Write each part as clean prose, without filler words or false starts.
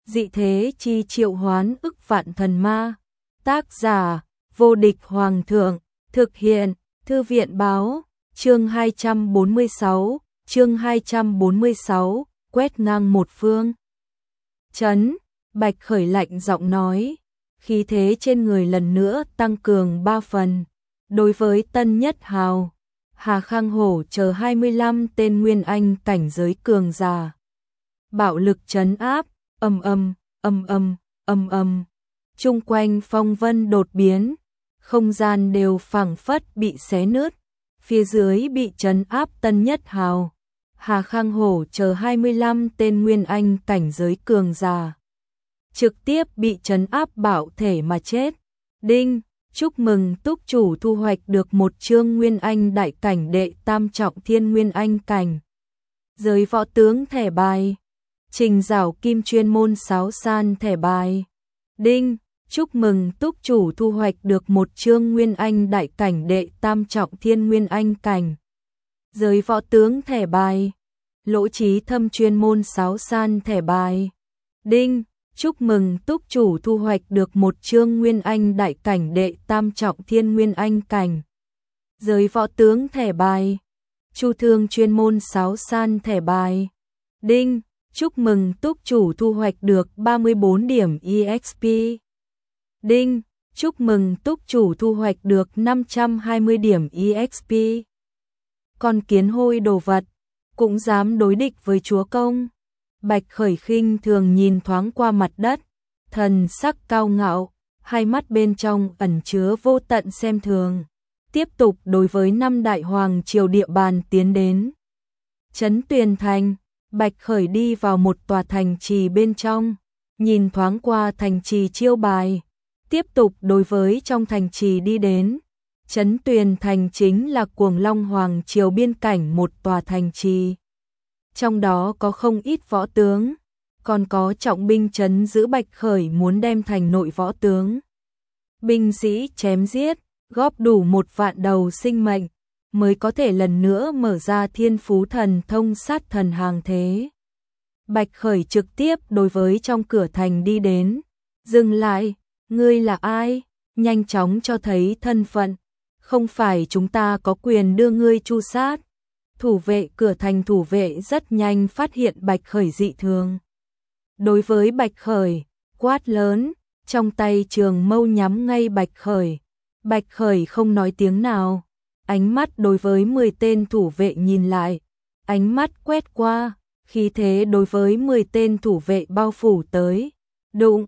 dị thế chi triệu hoán ức vạn thần ma. Tác giả, vô địch hoàng thượng, thực hiện, thư viện báo, chương 246, quét ngang một phương. Chấn, Bạch Khởi lạnh giọng nói, khí thế trên người lần nữa tăng cường 3 phần. Đối với Tân Nhất Hào, Hà Khang Hổ chờ 25 tên nguyên anh cảnh giới cường giả. Bạo lực trấn áp, âm âm. Chung quanh phong vân đột biến, không gian đều phảng phất bị xé nứt, phía dưới bị trấn áp Tân Nhất Hào, Hà Khang Hổ chờ 25 tên nguyên anh cảnh giới cường giả. Trực tiếp bị trấn áp bạo thể mà chết. Đinh, chúc mừng túc chủ thu hoạch được một chương nguyên anh đại cảnh đệ tam trọng thiên nguyên anh cảnh. Giới võ tướng thẻ bài. Trình Giảo Kim chuyên môn sáo san thẻ bài. Đinh, chúc mừng túc chủ thu hoạch được một chương nguyên anh đại cảnh đệ tam trọng thiên nguyên anh cảnh. Giới võ tướng thẻ bài. Lỗ Chí Thâm chuyên môn sáo san thẻ bài. Đinh, chúc mừng túc chủ thu hoạch được một chương nguyên anh đại cảnh đệ tam trọng thiên nguyên anh cảnh. Giới võ tướng thẻ bài. Chu Thương chuyên môn sáo san thẻ bài. Đinh, chúc mừng túc chủ thu hoạch được 34 điểm EXP. Đinh, chúc mừng túc chủ thu hoạch được 520 điểm EXP. Con kiến hôi đồ vật, cũng dám đối địch với chúa công. Bạch Khởi khinh thường nhìn thoáng qua mặt đất, thần sắc cao ngạo, hai mắt bên trong ẩn chứa vô tận xem thường. Tiếp tục đối với 5 đại hoàng triều địa bàn tiến đến. Trấn Tuyền Thành, Bạch Khởi đi vào một tòa thành trì bên trong, nhìn thoáng qua thành trì chiêu bài, tiếp tục đối với trong thành trì đi đến. Trấn Tuyền Thành chính là Cuồng Long Hoàng triều biên cảnh một tòa thành trì. Trong đó có không ít võ tướng, còn có trọng binh trấn giữ. Bạch Khởi muốn đem thành nội võ tướng, binh sĩ chém giết, góp đủ 1 vạn đầu sinh mệnh, mới có thể lần nữa mở ra thiên phú thần thông sát thần hàng thế. Bạch Khởi trực tiếp đối với trong cửa thành đi đến. Dừng lại, ngươi là ai? Nhanh chóng cho thấy thân phận, không phải chúng ta có quyền đưa ngươi tru sát. Thủ vệ cửa thành thủ vệ rất nhanh phát hiện Bạch Khởi dị thường. Đối với Bạch Khởi, quát lớn, trong tay trường mâu nhắm ngay Bạch Khởi. Bạch Khởi không nói tiếng nào, ánh mắt đối với 10 tên thủ vệ nhìn lại, ánh mắt quét qua, khí thế đối với 10 tên thủ vệ bao phủ tới. Đụng,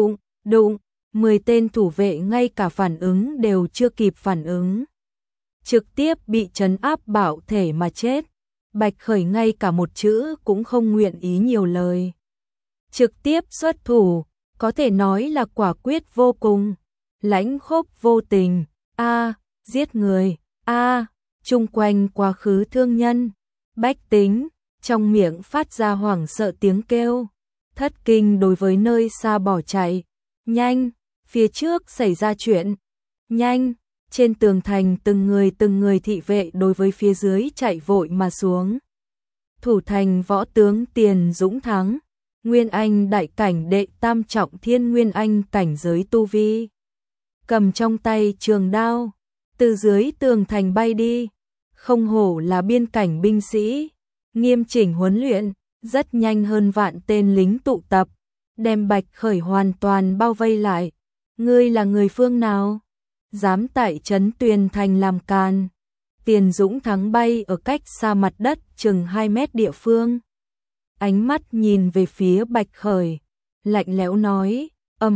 10 tên thủ vệ ngay cả phản ứng đều chưa kịp phản ứng, trực tiếp bị trấn áp bạo thể mà chết. Bạch Khởi ngay cả một chữ cũng không nguyện ý nhiều lời, trực tiếp xuất thủ, có thể nói là quả quyết vô cùng, lãnh khốc vô tình. Giết người, chung quanh quá khứ thương nhân, bách tính, trong miệng phát ra hoảng sợ tiếng kêu, thất kinh đối với nơi xa bỏ chạy. Nhanh, phía trước xảy ra chuyện. Nhanh, trên tường thành từng người thị vệ đối với phía dưới chạy vội mà xuống. Thủ thành võ tướng Tiền Dũng Thắng, nguyên anh đại cảnh đệ tam trọng thiên nguyên anh cảnh giới tu vi, cầm trong tay trường đao, từ dưới tường thành bay đi. Không hổ là biên cảnh binh sĩ, nghiêm chỉnh huấn luyện, rất nhanh hơn vạn tên lính tụ tập, đem Bạch Khởi hoàn toàn bao vây lại. Ngươi là người phương nào? Dám tại Trấn Tuyền Thành làm càn? Tiền Dũng Thắng bay ở cách xa mặt đất chừng 2 mét địa phương. Ánh mắt nhìn về phía Bạch Khởi, lạnh lẽo nói,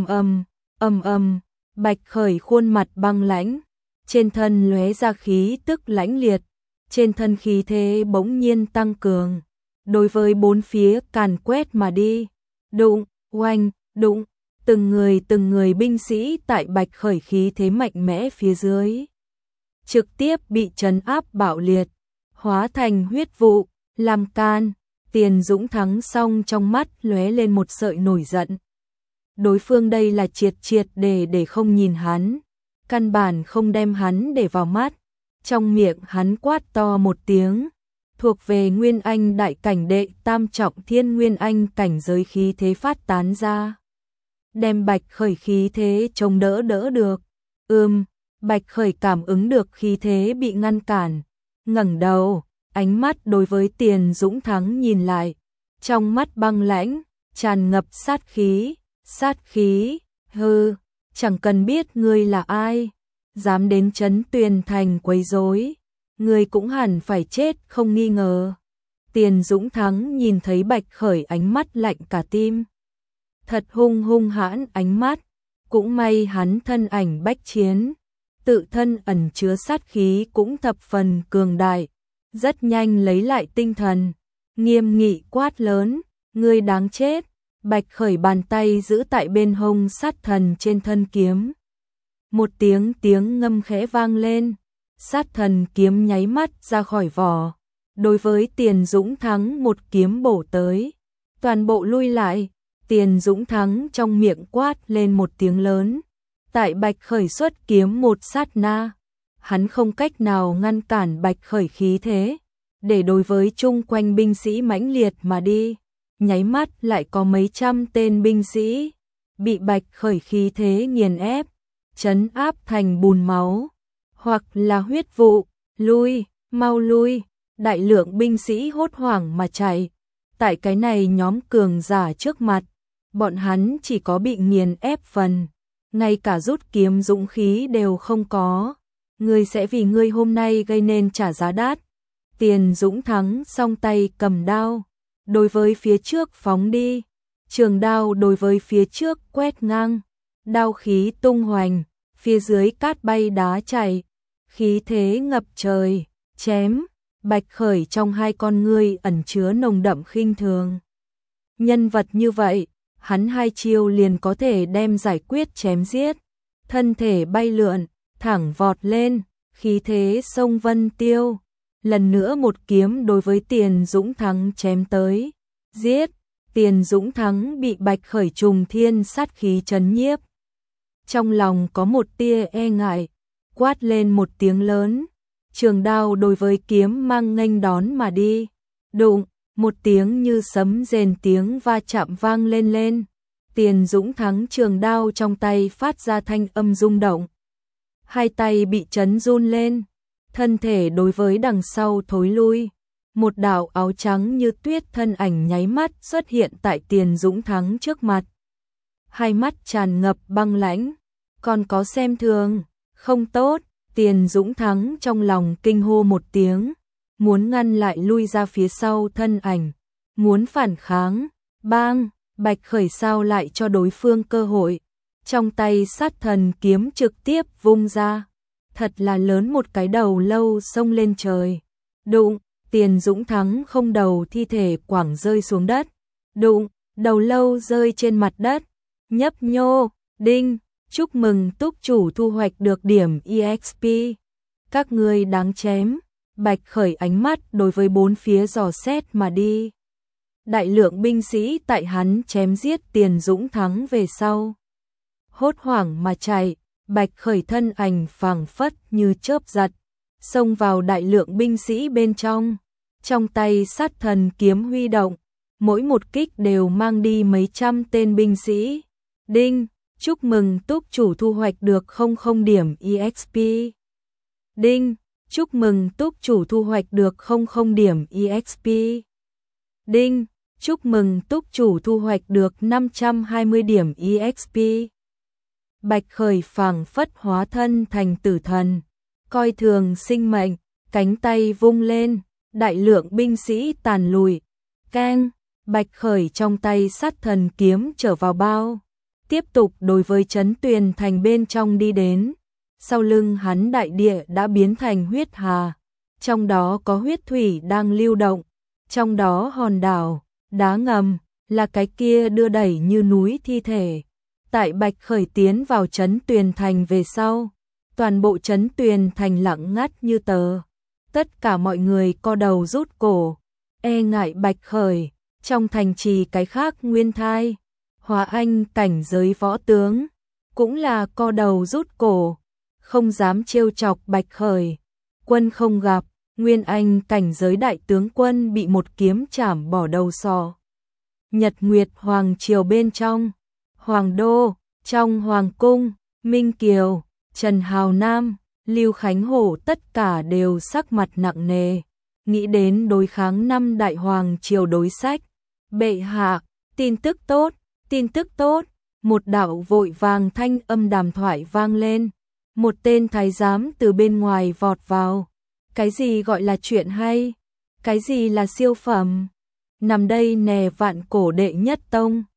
ầm. Bạch Khởi khuôn mặt băng lãnh, trên thân lóe ra khí tức lãnh liệt, trên thân khí thế bỗng nhiên tăng cường, đối với bốn phía càn quét mà đi. Đụng, oanh, đụng, từng người binh sĩ tại Bạch Khởi khí thế mạnh mẽ phía dưới, trực tiếp bị trấn áp bạo liệt, hóa thành huyết vụ. Làm can. Tiền Dũng Thắng xong trong mắt lóe lên một sợi nổi giận. Đối phương đây là triệt để không nhìn hắn, căn bản không đem hắn để vào mắt. Trong miệng hắn quát to một tiếng, thuộc về Nguyên Anh đại cảnh đệ tam trọng thiên Nguyên Anh cảnh giới khí thế phát tán ra. Đem Bạch Khởi khí thế chống đỡ được. Bạch Khởi cảm ứng được khí thế bị ngăn cản. Ngẩng đầu, ánh mắt đối với Tiền Dũng Thắng nhìn lại. Trong mắt băng lãnh, tràn ngập sát khí, hừ, chẳng cần biết ngươi là ai, dám đến Trấn Tuyền Thành quấy rối, ngươi cũng hẳn phải chết không nghi ngờ. Tiền Dũng Thắng nhìn thấy Bạch Khởi ánh mắt lạnh cả tim. Thật hung hãn ánh mắt, cũng may hắn thân ảnh bách chiến, tự thân ẩn chứa sát khí cũng thập phần cường đại, rất nhanh lấy lại tinh thần, nghiêm nghị quát lớn, ngươi đáng chết. Bạch Khởi bàn tay giữ tại bên hông sát thần trên thân kiếm. Một tiếng ngâm khẽ vang lên, sát thần kiếm nháy mắt ra khỏi vỏ, đối với Tiền Dũng Thắng một kiếm bổ tới. Toàn bộ lui lại, Tiền Dũng Thắng trong miệng quát lên một tiếng lớn. Tại Bạch Khởi xuất kiếm một sát na, hắn không cách nào ngăn cản Bạch Khởi khí thế, để đối với chung quanh binh sĩ mãnh liệt mà đi. Nháy mắt lại có mấy trăm tên binh sĩ bị Bạch Khởi khí thế nghiền ép, trấn áp thành bùn máu, hoặc là huyết vụ. Lui, mau lui. Đại lượng binh sĩ hốt hoảng mà chạy. Tại cái này nhóm cường giả trước mặt, bọn hắn chỉ có bị nghiền ép phần, ngay cả rút kiếm dũng khí đều không có. Ngươi sẽ vì ngươi hôm nay gây nên trả giá đắt. Tiền Dũng Thắng song tay cầm đao, đối với phía trước phóng đi, trường đao đối với phía trước quét ngang, đao khí tung hoành, phía dưới cát bay đá chảy, khí thế ngập trời, chém. Bạch Khởi trong hai con ngươi ẩn chứa nồng đậm khinh thường. Nhân vật như vậy, hắn hai chiêu liền có thể đem giải quyết chém giết, thân thể bay lượn, thẳng vọt lên, khí thế sông vân tiêu. Lần nữa một kiếm đối với Tiền Dũng Thắng chém tới, giết. Tiền Dũng Thắng bị Bạch Khởi trùng thiên sát khí chấn nhiếp. Trong lòng có một tia e ngại, quát lên một tiếng lớn, trường đao đối với kiếm mang nghênh đón mà đi. Đụng, một tiếng như sấm rền tiếng va chạm vang lên. Tiền Dũng Thắng trường đao trong tay phát ra thanh âm rung động. Hai tay bị chấn run lên, thân thể đối với đằng sau thối lui. Một đạo áo trắng như tuyết thân ảnh nháy mắt xuất hiện tại Tiền Dũng Thắng trước mặt. Hai mắt tràn ngập băng lãnh, còn có xem thường, không tốt. Tiền Dũng Thắng trong lòng kinh hô một tiếng, muốn ngăn lại lui ra phía sau thân ảnh, muốn phản kháng. Bang, Bạch Khởi sao lại cho đối phương cơ hội, trong tay sát thần kiếm trực tiếp vung ra, thật là lớn một cái đầu lâu xông lên trời. Đụng, Tiền Dũng Thắng không đầu thi thể quẳng rơi xuống đất. Đụng, đầu lâu rơi trên mặt đất. Nhấp nhô, đinh, chúc mừng túc chủ thu hoạch được điểm EXP. Các ngươi đáng chém. Bạch Khởi ánh mắt đối với bốn phía dò xét mà đi. Đại lượng binh sĩ tại hắn chém giết Tiền Dũng Thắng về sau, hốt hoảng mà chạy. Bạch Khởi thân ảnh phảng phất như chớp giật, xông vào đại lượng binh sĩ bên trong. Trong tay sát thần kiếm huy động, mỗi một kích đều mang đi mấy trăm tên binh sĩ. Đinh, chúc mừng túc chủ thu hoạch được 00 điểm EXP. Đinh, chúc mừng túc chủ thu hoạch được 00 điểm EXP. Đinh, chúc mừng túc chủ thu hoạch được 520 điểm EXP. Bạch Khởi phảng phất hóa thân thành tử thần, coi thường sinh mệnh, cánh tay vung lên, đại lượng binh sĩ tàn lùi. Keng, Bạch Khởi trong tay sát thần kiếm trở vào bao, tiếp tục đối với Trấn Tuyền Thành bên trong đi đến. Sau lưng hắn đại địa đã biến thành huyết hà, trong đó có huyết thủy đang lưu động, trong đó hòn đảo, đá ngầm, là cái kia đưa đẩy như núi thi thể. Tại Bạch Khởi tiến vào Trấn Tuyền Thành về sau, toàn bộ Trấn Tuyền Thành lặng ngắt như tờ. Tất cả mọi người co đầu rút cổ, e ngại Bạch Khởi. Trong thành trì cái khác nguyên thai, Hóa Anh cảnh giới võ tướng, cũng là co đầu rút cổ, không dám trêu chọc Bạch Khởi. Quân không gặp, Nguyên Anh cảnh giới đại tướng quân bị một kiếm chảm bỏ đầu sọ. Nhật Nguyệt Hoàng triều bên trong, Hoàng đô, trong Hoàng cung, Minh Kiều, Trần Hào Nam, Lưu Khánh Hổ tất cả đều sắc mặt nặng nề, nghĩ đến đối kháng 5 đại hoàng triều đối sách. Bệ hạ, tin tức tốt, tin tức tốt. Một đạo vội vàng thanh âm đàm thoại vang lên. Một tên thái giám từ bên ngoài vọt vào. Cái gì gọi là chuyện hay? Cái gì là siêu phẩm? Nằm đây nè, Vạn Cổ đệ nhất tông.